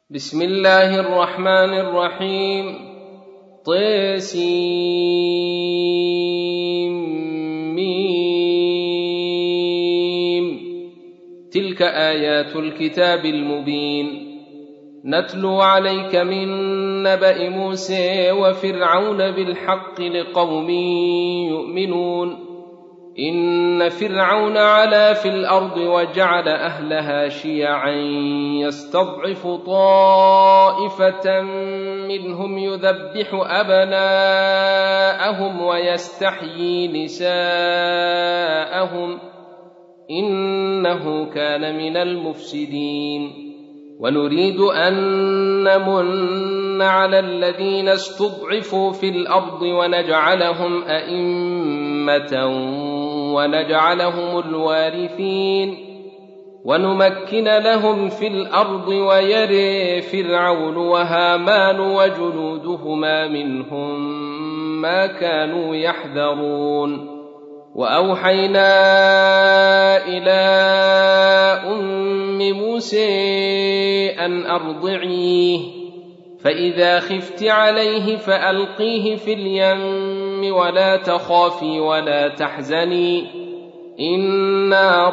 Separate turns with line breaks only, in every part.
بسم الله الرحمن الرحيم. طسيم. تلك آيات الكتاب المبين. نتلو عليك من نبأ موسى وفرعون بالحق لقوم يؤمنون. إن فرعون علا في الأرض وجعل أهلها شيعا يستضعف طائفة منهم يذبح أبناءهم ويستحيي نساءهم إنه كان من المفسدين. ونريد أن نمن على الذين استضعفوا في الأرض ونجعلهم أئمة ونجعلهم الوارثين ونمكن لهم في الأرض ويري فرعون وهامان وجنودهما منهم ما كانوا يحذرون. وأوحينا إلى أم موسى أن أرضعيه فإذا خفت عليه فألقيه في اليم ولا تخافي ولا تحزني إنا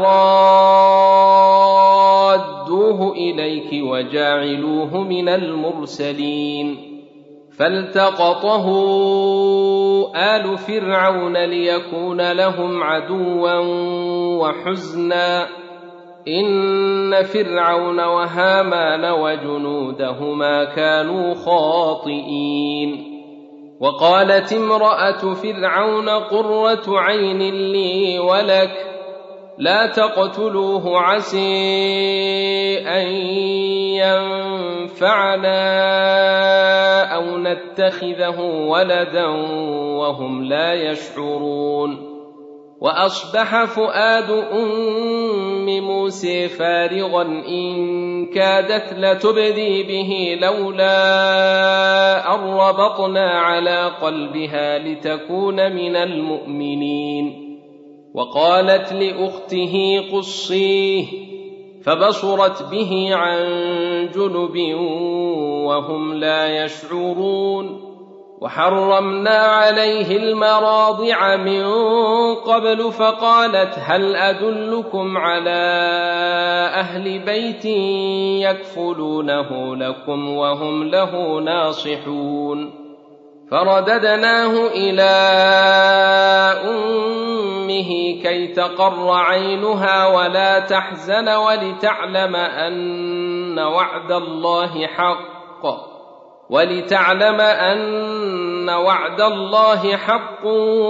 رادوه إليك وجاعلوه من المرسلين. فالتقطه آل فرعون ليكون لهم عدوا وحزنا إن فرعون وهامان وجنودهما كانوا خاطئين. وقالت امرأة فرعون قرة عين لي ولك لا تقتلوه عسى أن ينفعنا أو نتخذه ولدا وهم لا يشعرون. وأصبح فؤاد أم موسى فارغا إن كادت لتبدي به لولا أن ربطنا على قلبها لتكون من المؤمنين. وقالت لأخته قصيه فبصرت به عن جنب وهم لا يشعرون. وحرمنا عليه المراضع من قبل فقالت هل أدلكم على أهل بيت يكفلونه لكم وهم له ناصحون. فرددناه إلى أمه كي تقر عينها ولا تحزن ولتعلم أن وعد الله حق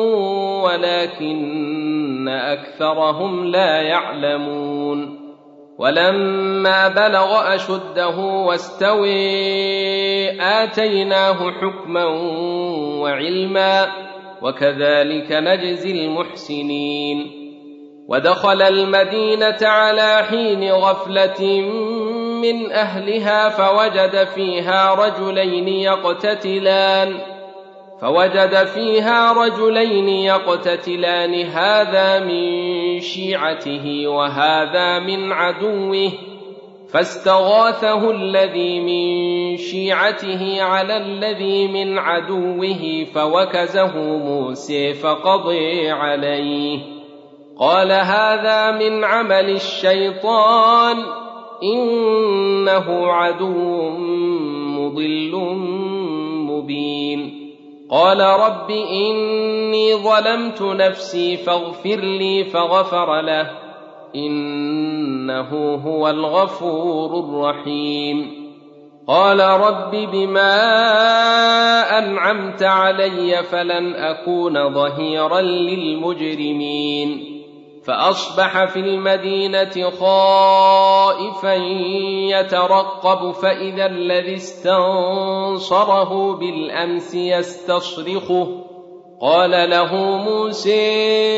ولكن أكثرهم لا يعلمون. ولما بلغ أشده واستوى آتيناه حكما وعلما وكذلك نجزي المحسنين. ودخل المدينة على حين غفلة من أهلها فوجد فيها رجلين يقتتلان هذا من شيعته وهذا من عدوه فاستغاثه الذي من شيعته على الذي من عدوه فوكزه موسى فقضى عليه. قال هذا من عمل الشيطان إنه عدو مضل مبين. قال رب إني ظلمت نفسي فاغفر لي فغفر له إنه هو الغفور الرحيم. قال رب بما أنعمت علي فلن أكون ظهيرا للمجرمين. فأصبح في المدينة خائفا يترقب فإذا الذي استنصره بالأمس يستصرخه. قال له موسى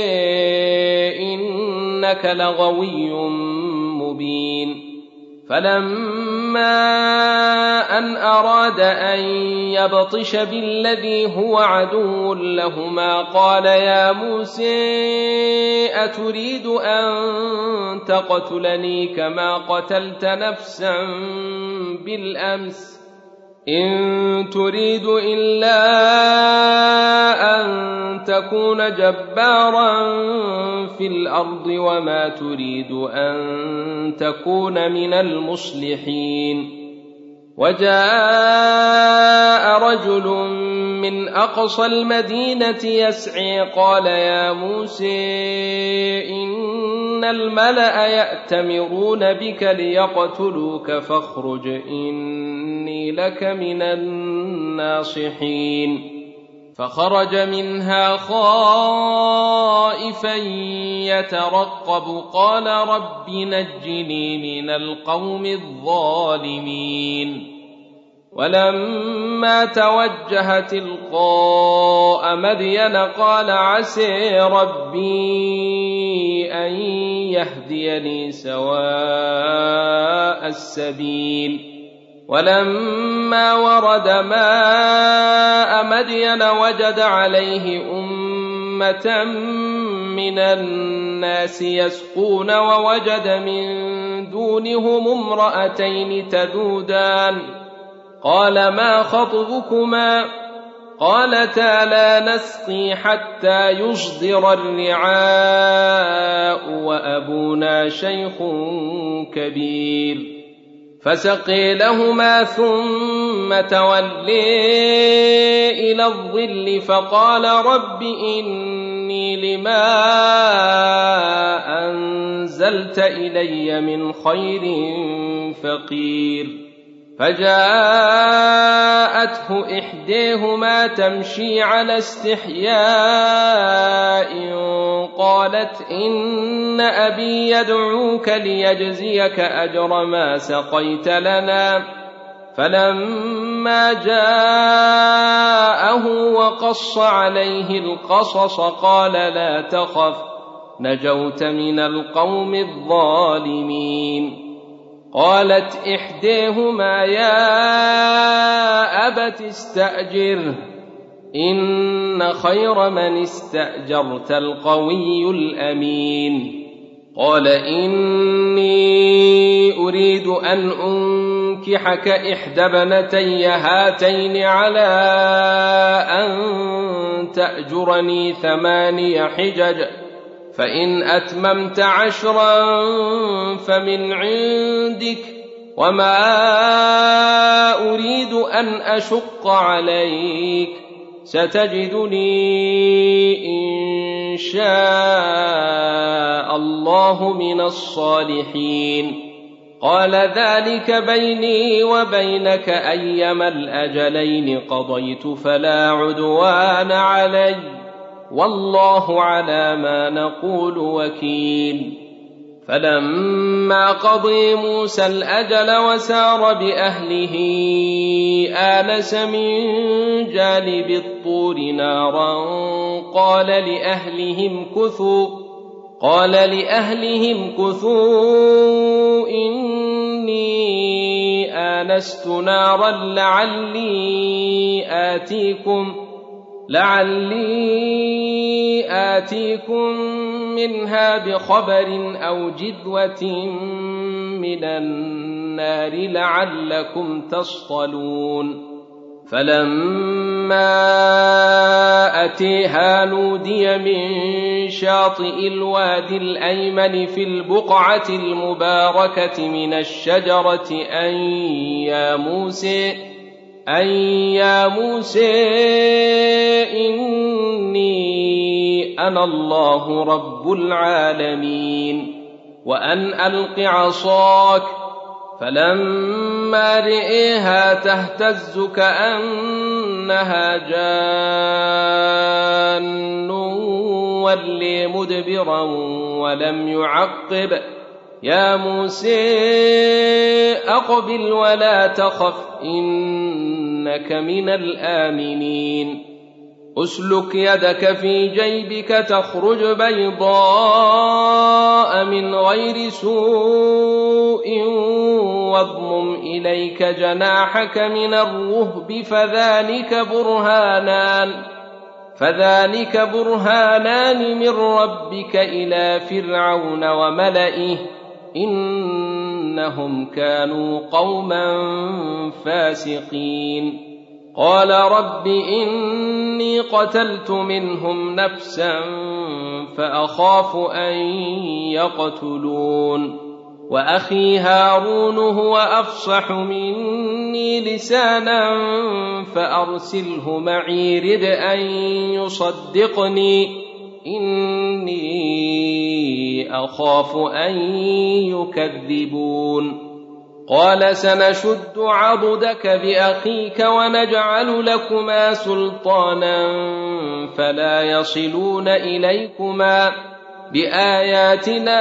إنك لغوي مبين. فلما أن أراد أن يبطش بالذي هو عدو لهما قال يا موسى أتريد أن تقتلني كما قتلت نفسا بالأمس إن تريد إلا أن تكون جبارا في الأرض وما تريد أن تكون من المصلحين. وجاء رجل من أقصى المدينة يسعي قال يا موسى إن الملأ يأتمرون بك ليقتلوك فاخرج إني لك من الناصحين. فخرج منها خائفا يترقب قال رب نجني من القوم الظالمين. ولما توجه تلقاء مدين قال عسى ربي أن يهديني سواء السبيل. ولما ورد ماء مدين وجد عليه أمة من الناس يسقون ووجد من دونهم امرأتين تذودان قال ما خطبكما قالتا لا نسقي حتى يصدر الرعاء وأبونا شيخ كبير. فسقي لهما ثم تولي إلى الظل فقال رب إني لما أنزلت إلي من خير فقير. فجاءته إحداهما تمشي على استحياء قالت إن أبي يدعوك ليجزيك أجر ما سقيت لنا. فلما جاءه وقص عليه القصص قال لا تخف نجوت من القوم الظالمين. قالت إحداهما يا أبت استأجره إن خير من استأجرت القوي الأمين. قال إني أريد أن أنكحك إحدى ابنتي هاتين على أن تأجرني 8 حجج فإن أتممت 10 فمن عندك وما أريد أن أشق عليك ستجدني إن شاء الله من الصالحين. قال ذلك بيني وبينك أيما الأجلين قضيت فلا عدوان علي والله على ما نقول وكيل. فلما قضي موسى الأجل وسار بأهله آنس من جانب الطور نارا قال لأهلهم كثوا إني آنست نارا لعلي آتيكم منها بخبر أو جذوة من النار لعلكم تصطلون. فلما أتيها نودي من شاطئ الوادي الأيمن في البقعة المباركة من الشجرة أن يا موسى إني أنا الله رب العالمين وأن ألق عصاك. فلما رئيها تهتز كأنها جان ولي مدبرا ولم يعقب يا موسى أقبل ولا تخف إنك من الآمنين. أسلك يدك في جيبك تخرج بيضاء من غير سوء واضمم إليك جناحك من الرهب فذلك برهانان من ربك إلى فرعون وملئه إنهم كانوا قوما فاسقين قال رب إني قتلت منهم نفسا فأخاف أن يقتلون وأخي هارون هو أفصح مني لسانا فأرسله معي رد أن يصدقني إني أخاف أن يكذبون قال سنشد عضدك بأخيك ونجعل لكما سلطانا فلا يصلون إليكما بآياتنا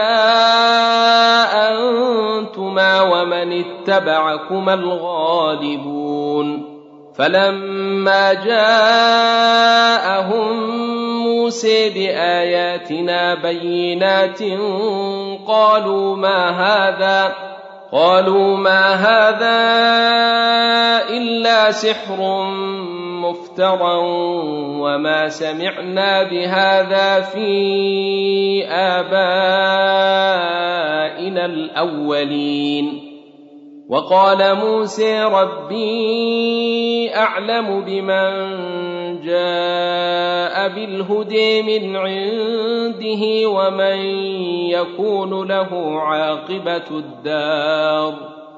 أنتما ومن اتبعكما الغالبون فلما جاءهم موسى بآياتنا بينات قالوا ما هذا إلا سحر مفترى وما سمعنا بهذا في آبائنا الأولين وقال موسى ربي أعلم بمن جاء بالهدى من عنده ومن يكون له عاقبة الدار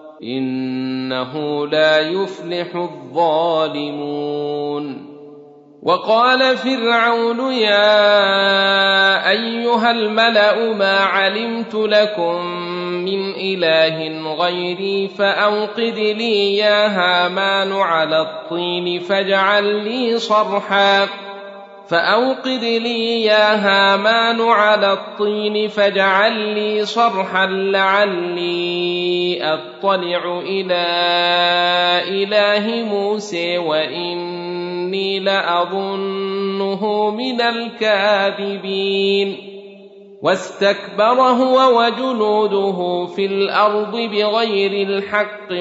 إنه لا يفلح الظالمون وقال فرعون يا أيها الملأ ما علمت لكم من إله غيري فأوقد لي يا هامان على الطين فاجعل لي صرحا لعلي أطلع إلى إله موسى وإني لأظنه من الكاذبين واستكبر هو وجنوده في الأرض بغير الحق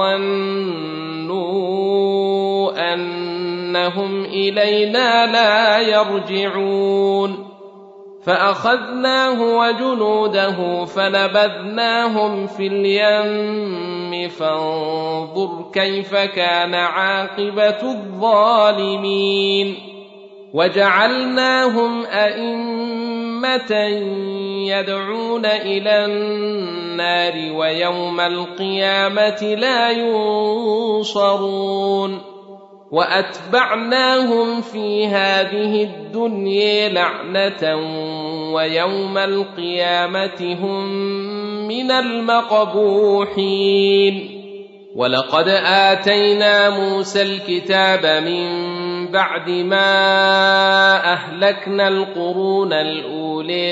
وظنوا أنهم إلينا لا يرجعون فأخذناه وجنوده فنبذناهم في اليم فانظر كيف كان عاقبة الظالمين وجعلناهم أئمة يدعون إلى النار ويوم القيامة لا ينصرون وأتبعناهم في هذه الدنيا لعنة ويوم القيامة هم من المقبوحين ولقد آتينا موسى الكتاب من بعد ما أهلكنا القرون الأولى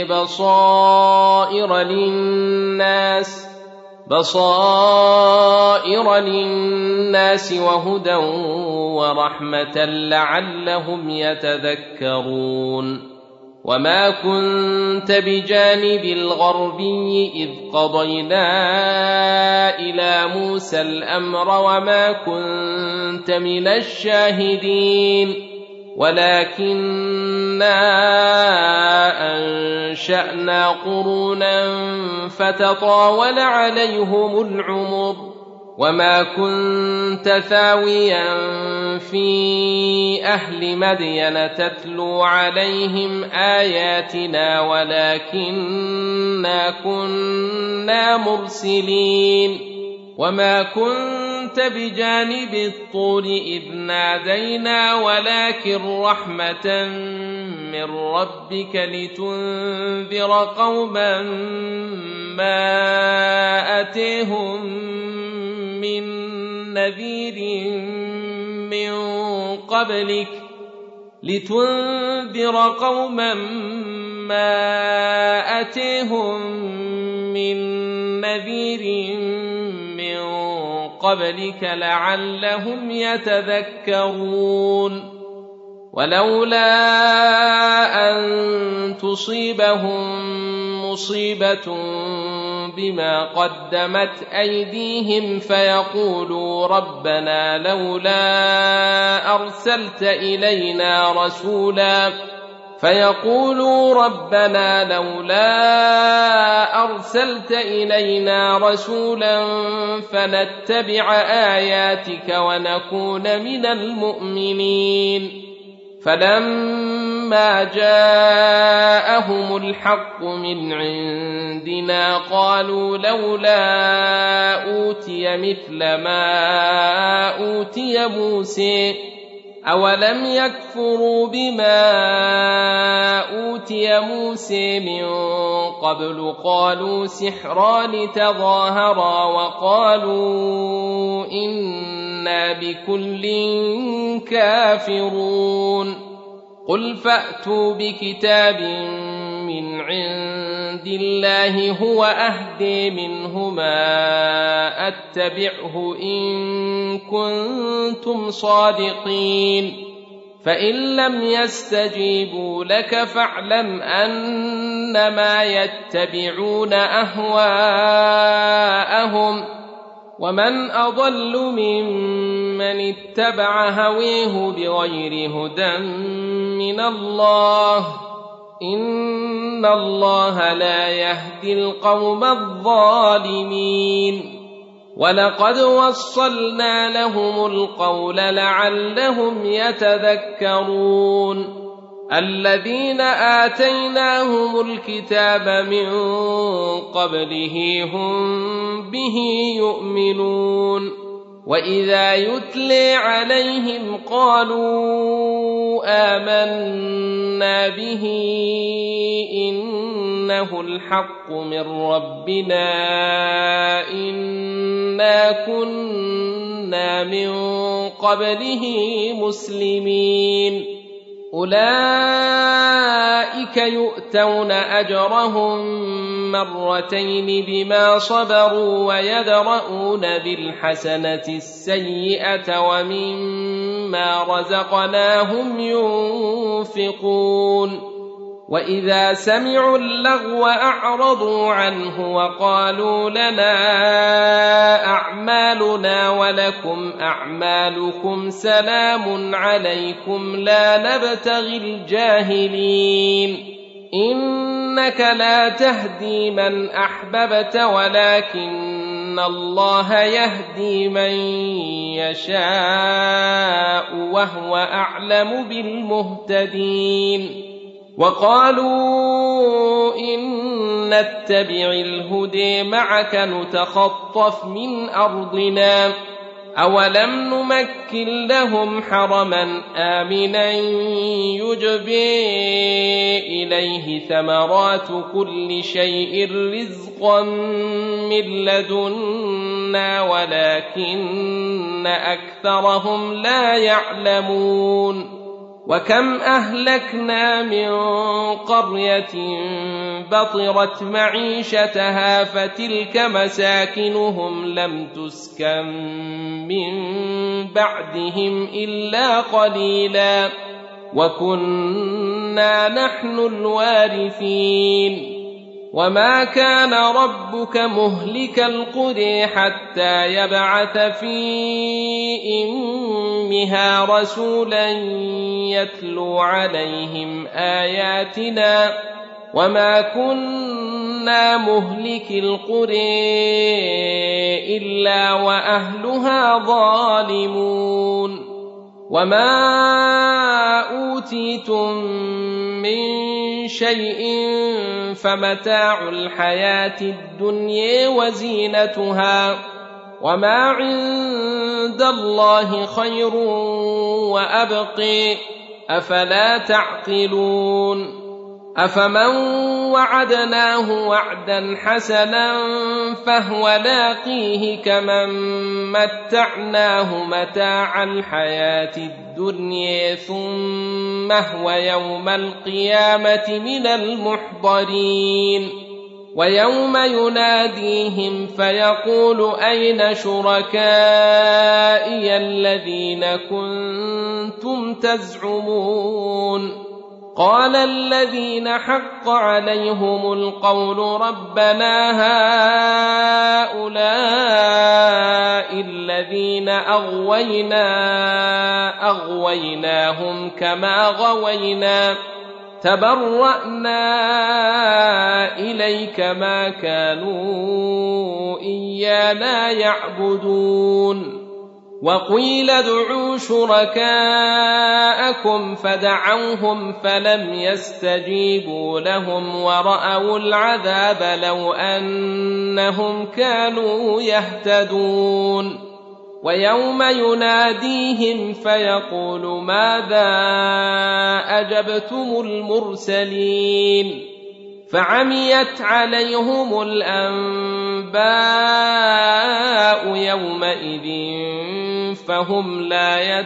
بصائر للناس وهدى ورحمة لعلهم يتذكرون وما كنت بجانب الغربي إذ قضينا إلى موسى الأمر وما كنت من الشاهدين ولكننا أنشأنا قرونا فتطاول عليهم العمر وما كنت ثاويا في أهل مدين تتلو عليهم آياتنا ولكننا كنا مرسلين وما كنت بجانب الطور إذ نادينا ولكن رحمة من ربك لتنذر قوما ما أتيهم من نذير من قبلك لعلهم يتذكرون ولولا أن تصيبهم مصيبة بما قدمت أيديهم فيقولوا ربنا لولا أرسلت إلينا رسولا فنتبع آياتك ونكون من المؤمنين فلما جاءهم الحق من عندنا قالوا لولا أوتي مثل ما أوتي موسى أولم يكفروا بما أوتي موسى من قبل قالوا سحران تظاهرا وقالوا إنا بكل كافرون قل فأتوا بكتاب من عند الله هو أهدي منهما أتبعه إن كنتم صادقين فإن لم يستجيبوا لك فاعلم أنما يتبعون أهواءهم ومن أضل ممن اتبع هويه بغير هدى من الله إن الله لا يهدي القوم الظالمين ولقد وصلنا لهم القول لعلهم يتذكرون الذين آتيناهم الكتاب من قبله هم به يؤمنون وإذا يتلي عليهم قالوا آمنا به إنه الحق من ربنا إنا كنا من قبله مسلمين أولئك يؤتون أجرهم مرتين بما صبروا ويدرؤون بالحسنة السيئة ومما رزقناهم ينفقون وإذا سمعوا اللغو أعرضوا عنه وقالوا لنا أعمالنا ولكم أعمالكم سلام عليكم لا نبتغي الجاهلين إنك لا تهدي من أحببت ولكن الله يهدي من يشاء وهو أعلم بالمهتدين وقالوا إن نتبع الهدى معك نتخطف من أرضنا أولم نمكن لهم حرما آمنا يجبى إليه ثمرات كل شيء رزقا من لدنا ولكن أكثرهم لا يعلمون وكم أهلكنا من قرية بطرت معيشتها فتلك مساكنهم لم تسكن من بعدهم إلا قليلا وكنا نحن الوارثين وما كان ربك مهلك القرى حتى يبعث في أمها رسولا يتلو عليهم آياتنا وما كنا مهلك القرى إلا وأهلها ظالمون وما أوتيتم من شيء فمتاع الحياة الدنيا وزينتها وما عند الله خير وأبقي أفلا تعقلون أفمن وعدناه وعدا حسنا فهو لاقيه كمن متعناه متاع الحياة الدنيا ثم هو يوم القيامة من المحضرين ويوم يناديهم فيقول أين شركائي الذين الذين كنتم تزعمون قال الذين حق عليهم القول ربنا هؤلاء الذين أغويناهم كما غوينا تبرأنا إليك ما كانوا إيانا يعبدون وقيل ادعوا شركاءكم فدعوهم فلم يستجيبوا لهم ورأوا العذاب لو أنهم كانوا يهتدون ويوم يناديهم فيقول ماذا أجبتم المرسلين فعميت عليهم الأنباء يومئذ فهم لا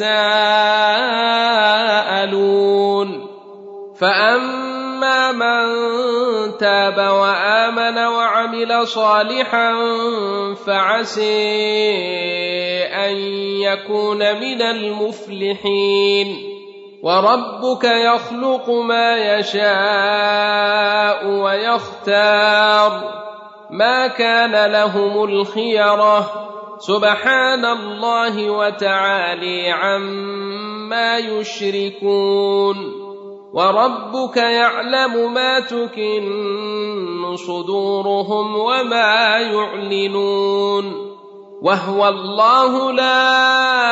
يتساءلون فأما من تاب وآمن وعمل صالحا فعسى أن يكون من المفلحين وربك يخلق ما يشاء ويختار ما كان لهم الخيرة سبحان الله وتعالى عما يشركون وربك يعلم ما تكن صدورهم وما يعلنون وهو الله لا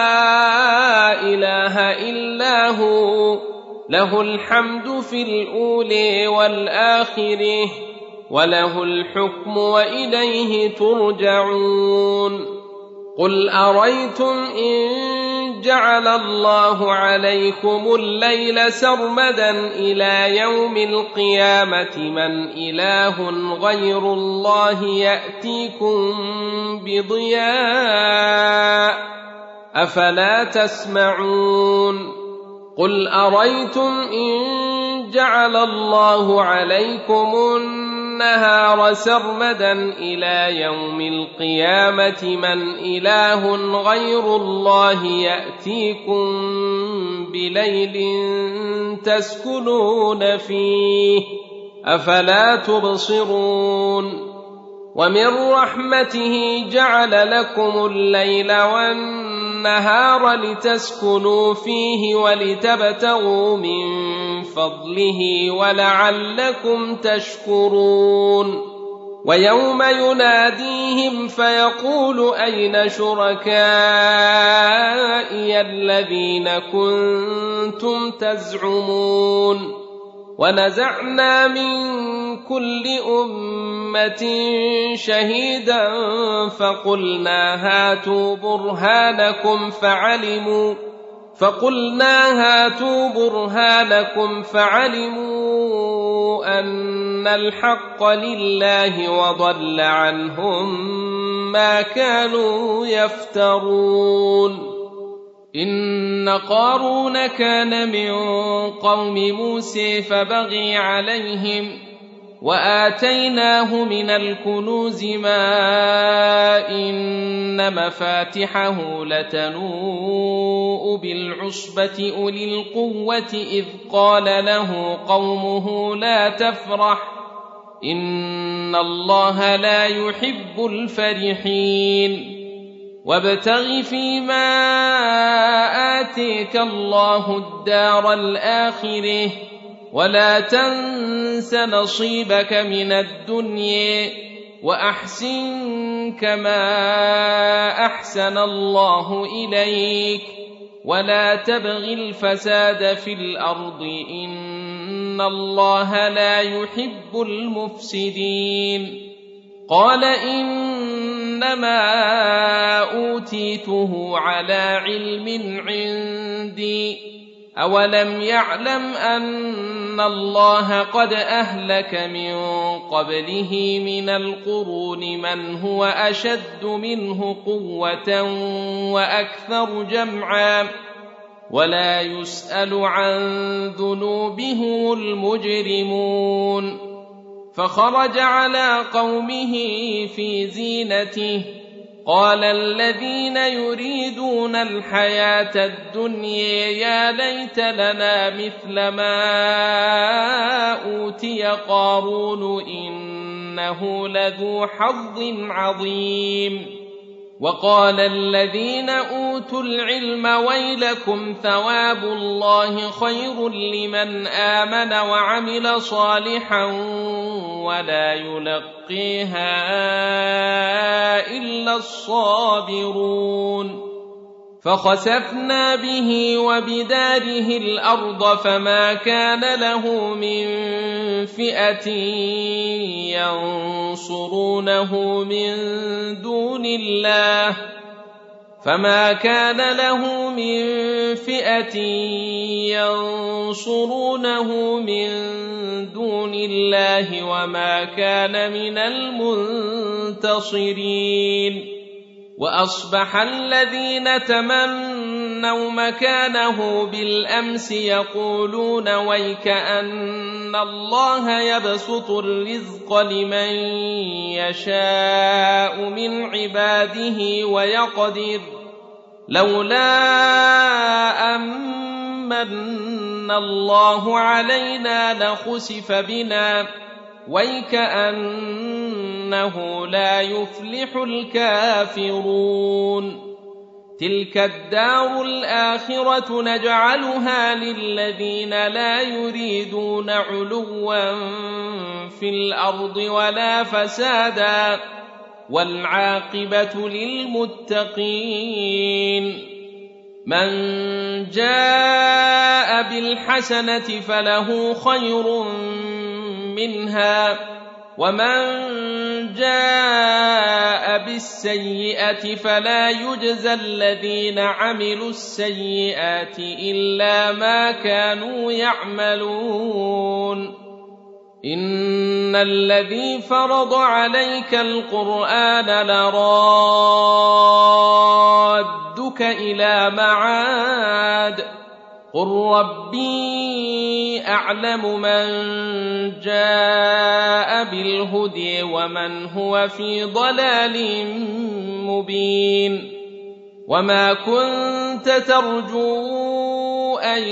إله إلا هو له الحمد في الأولى والآخرة وله الحكم وإليه ترجعون قل أريتم إن جعل الله عليكم الليل سرمدا إلى يوم القيامة من إله غير الله يأتيكم بضياء أفلا تسمعون قل أريتم إن جعل الله عليكم النهار سرمدا إلى يوم القيامة من إله غير الله يأتيكم بليل تسكنون فيه أفلا تبصرون ومن رحمته جعل لكم الليل والنهار لتسكنوا فيه ولتبتغوا من فضله ولعلكم تشكرون ويوم يناديهم فيقول أين شركائي الذين كنتم تزعمون ونزعنا من كل أمة شهيدا فقلنا هاتوا برهانكم فعلموا أن الحق لله وضل عنهم ما كانوا يفترون إن قارون كان من قوم موسى فبغي عليهم وآتيناه من الكنوز ما إن مفاتحه لتنوء بالعصبة أولي القوة إذ قال له قومه لا تفرح إن الله لا يحب الفرحين وابتغ فيما آتيك الله الدار الآخرة ولا تنس نصيبك من الدنيا وأحسن كما أحسن الله إليك ولا تبغ الفساد في الأرض إن الله لا يحب المفسدين قال إنما أوتيته على علم عندي أولم يعلم أن الله قد أهلك من قبله من القرون من هو أشد منه قوة وأكثر جمعا ولا يسأل عن ذنوبهم المجرمون فخرج على قومه في زينته قال الذين يريدون الحياة الدنيا يا ليت لنا مثل ما أوتي قارون إنه لذو حظ عظيم. وقال الذين أوتوا العلم ويلكم ثواب الله خير لمن آمن وعمل صالحا ولا يلقيها إلا الصابرون. فخسفنا به وبداره الأرض فما كان له من فئة ينصرونه من دون الله وما كان من المنتصرين. وأصبح الذين تمنوا مكانه بالأمس يقولون ويك أن الله يبسط الرزق لمن يشاء من عباده ويقدر لولا أمن الله علينا لخسف بنا ويكأنه لا يفلح الكافرون. تلك الدار الآخرة نجعلها للذين لا يريدون علوا في الأرض ولا فسادا والعاقبة للمتقين. من جاء بالحسنة فله خير منها ومن جاء بالسيئة فلا يجزى الذين عملوا السيئات إلا ما كانوا يعملون. إن الذي فرض عليك القرآن لرادك إلى معاد قل ربي أعلم من جاء بالهدى ومن هو في ضلال مبين. وما كنت ترجو أن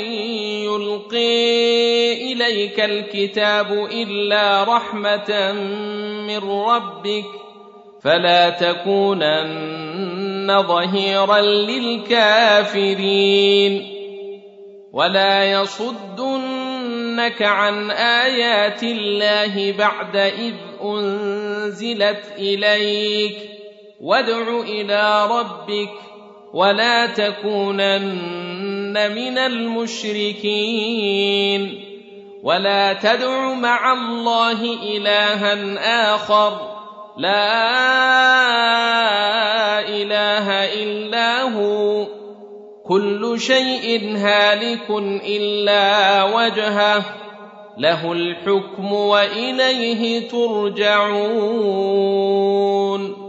يلقي إليك الكتاب إلا رحمة من ربك فلا تكونن ظهيرا للكافرين. ولا يصدنك عن آيات الله بعد إذ أنزلت إليك وادع إلى ربك ولا تكونن من المشركين. ولا تدع مع الله إلها آخر لا إله إلا هو كل شيء هالك إلا وجهه له الحكم وإليه ترجعون.